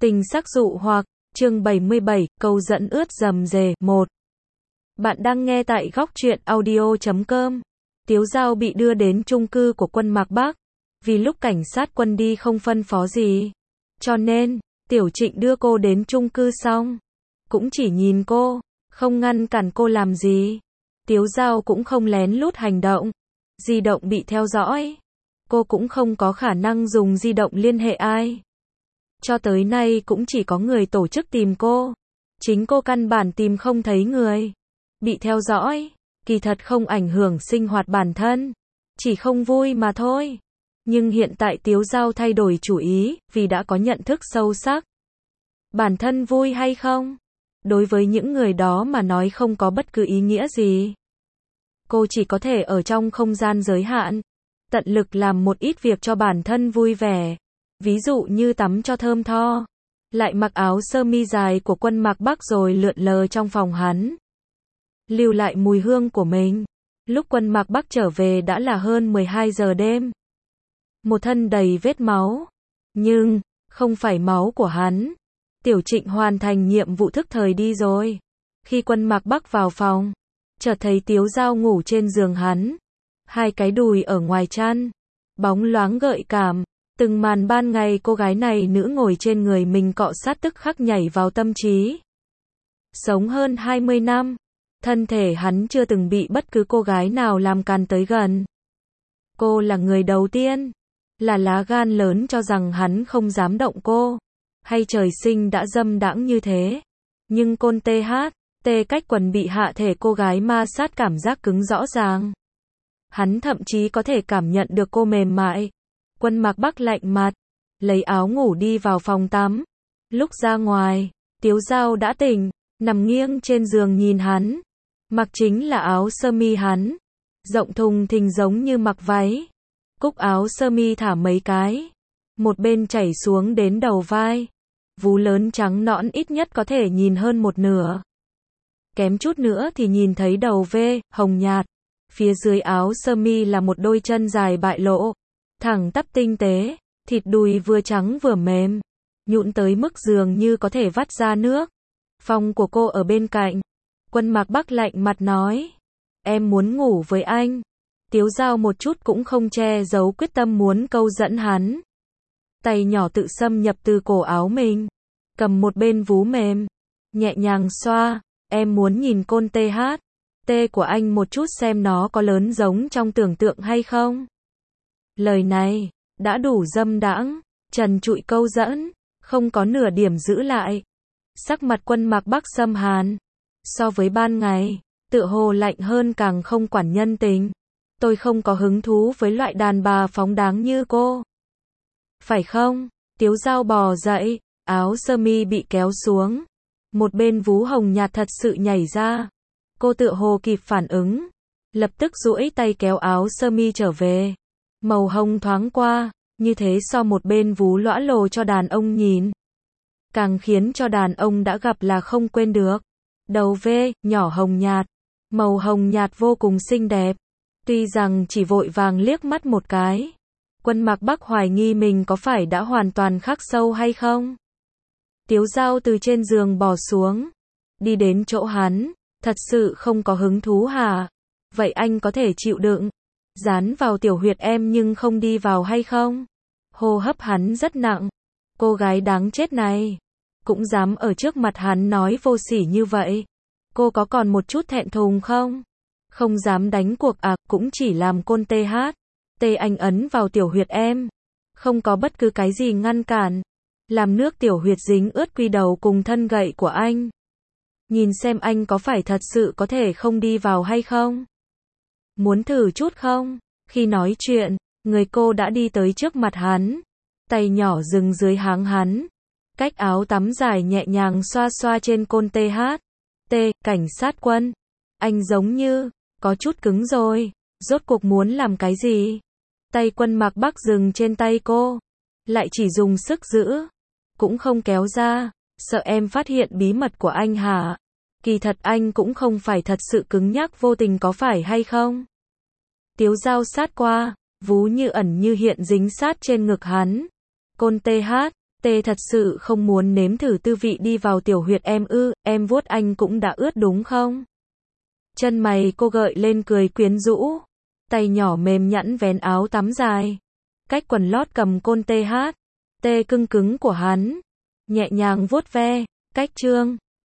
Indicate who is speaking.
Speaker 1: Tình sắc dụ hoặc, chương 77, câu dẫn ướt dầm dề, 1. Bạn đang nghe tại góc truyện audio.com. Tiếu Dao bị đưa đến chung cư của quân Mạc Bắc. Vì lúc cảnh sát quân đi không phân phó gì. Cho nên, Tiểu Trịnh đưa cô đến chung cư xong. Cũng chỉ nhìn cô, không ngăn cản cô làm gì. Tiếu Dao cũng không lén lút hành động. Di động bị theo dõi. Cô cũng không có khả năng dùng di động liên hệ ai. Cho tới nay cũng chỉ có người tổ chức tìm cô. Chính cô căn bản tìm không thấy người. Bị theo dõi, kỳ thật không ảnh hưởng sinh hoạt bản thân. Chỉ không vui mà thôi. Nhưng hiện tại Tiếu Dao thay đổi chủ ý, vì đã có nhận thức sâu sắc. Bản thân vui hay không? Đối với những người đó mà nói không có bất cứ ý nghĩa gì. Cô chỉ có thể ở trong không gian giới hạn. Tận lực làm một ít việc cho bản thân vui vẻ. Ví dụ như tắm cho thơm tho. Lại mặc áo sơ mi dài của quân Mạc Bắc rồi lượn lờ trong phòng hắn. Lưu lại mùi hương của mình. Lúc quân Mạc Bắc trở về đã là hơn 12 giờ đêm. Một thân đầy vết máu. Nhưng, không phải máu của hắn. Tiểu Trịnh hoàn thành nhiệm vụ thức thời đi rồi. Khi quân Mạc Bắc vào phòng, chợt thấy Tiếu Dao ngủ trên giường hắn. Hai cái đùi ở ngoài chăn. Bóng loáng gợi cảm. Từng màn ban ngày cô gái này nữ ngồi trên người mình cọ sát tức khắc nhảy vào tâm trí. Sống hơn 20 năm. Thân thể hắn chưa từng bị bất cứ cô gái nào làm càn tới gần. Cô là người đầu tiên. Là lá gan lớn cho rằng hắn không dám động cô. Hay trời sinh đã dâm đãng như thế. Nhưng côn TH, cách quần bị hạ thể cô gái ma sát cảm giác cứng rõ ràng. Hắn thậm chí có thể cảm nhận được cô mềm mại. Quân Mạc Bắc lạnh mặt, lấy áo ngủ đi vào phòng tắm. Lúc ra ngoài, Tiếu Dao đã tỉnh, nằm nghiêng trên giường nhìn hắn. Mặc chính là áo sơ mi hắn, rộng thùng thình giống như mặc váy. Cúc áo sơ mi thả mấy cái, một bên chảy xuống đến đầu vai. Vú lớn trắng nõn ít nhất có thể nhìn hơn một nửa. Kém chút nữa thì nhìn thấy đầu V, hồng nhạt. Phía dưới áo sơ mi là một đôi chân dài bại lộ. Thẳng tắp tinh tế, thịt đùi vừa trắng vừa mềm, nhũn tới mức dường như có thể vắt ra nước. Phòng của cô ở bên cạnh. Quân Mạc Bắc lạnh mặt nói, em muốn ngủ với anh. Tiếu Dao một chút cũng không che giấu quyết tâm muốn câu dẫn hắn. Tay nhỏ tự xâm nhập từ cổ áo mình, cầm một bên vú mềm, nhẹ nhàng xoa, em muốn nhìn côn TH, của anh một chút xem nó có lớn giống trong tưởng tượng hay không. Lời này, đã đủ dâm đãng, trần trụi câu dẫn, không có nửa điểm giữ lại. Sắc mặt quân Mạc Bắc xâm hàn. So với ban ngày, tựa hồ lạnh hơn càng không quản nhân tình. Tôi không có hứng thú với loại đàn bà phóng đáng như cô. Phải không? Tiếu Dao bò dậy, áo sơ mi bị kéo xuống. Một bên vú hồng nhạt thật sự nhảy ra. Cô tựa hồ kịp phản ứng. Lập tức duỗi tay kéo áo sơ mi trở về. Màu hồng thoáng qua, như thế so một bên vú lõa lồ cho đàn ông nhìn. Càng khiến cho đàn ông đã gặp là không quên được. Đầu V, nhỏ hồng nhạt. Màu hồng nhạt vô cùng xinh đẹp. Tuy rằng chỉ vội vàng liếc mắt một cái. Quân Mạc Bắc hoài nghi mình có phải đã hoàn toàn khắc sâu hay không. Tiếu Dao từ trên giường bò xuống. Đi đến chỗ hắn. Thật sự không có hứng thú hả? Vậy anh có thể chịu đựng. Dán vào tiểu huyệt em nhưng không đi vào hay không? Hô hấp hắn rất nặng. Cô gái đáng chết này. Cũng dám ở trước mặt hắn nói vô sỉ như vậy. Cô có còn một chút thẹn thùng không? Không dám đánh cuộc à, cũng chỉ làm côn TH. Anh ấn vào tiểu huyệt em. Không có bất cứ cái gì ngăn cản. Làm nước tiểu huyệt dính ướt quy đầu cùng thân gậy của anh. Nhìn xem anh có phải thật sự có thể không đi vào hay không? Muốn thử chút không? Khi nói chuyện, người cô đã đi tới trước mặt hắn. Tay nhỏ dừng dưới háng hắn. Cách áo tắm dài nhẹ nhàng xoa xoa trên côn TH. Cảnh sát quân. Anh giống như, có chút cứng rồi. Rốt cuộc muốn làm cái gì? Tay quân Mạc Bắc dừng trên tay cô. Lại chỉ dùng sức giữ. Cũng không kéo ra. Sợ em phát hiện bí mật của anh hả? Kỳ thật anh cũng không phải thật sự cứng nhắc vô tình có phải hay không? Tiếu Dao sát qua, vú như ẩn như hiện dính sát trên ngực hắn. Côn TH, Tê thật sự không muốn nếm thử tư vị đi vào tiểu huyệt em ư, em vuốt anh cũng đã ướt đúng không? Chân mày cô gợi lên cười quyến rũ. Tay nhỏ mềm nhẵn vén áo tắm dài. Cách quần lót cầm côn TH. Tê cưng cứng của hắn. Nhẹ nhàng vuốt ve. Cách chương.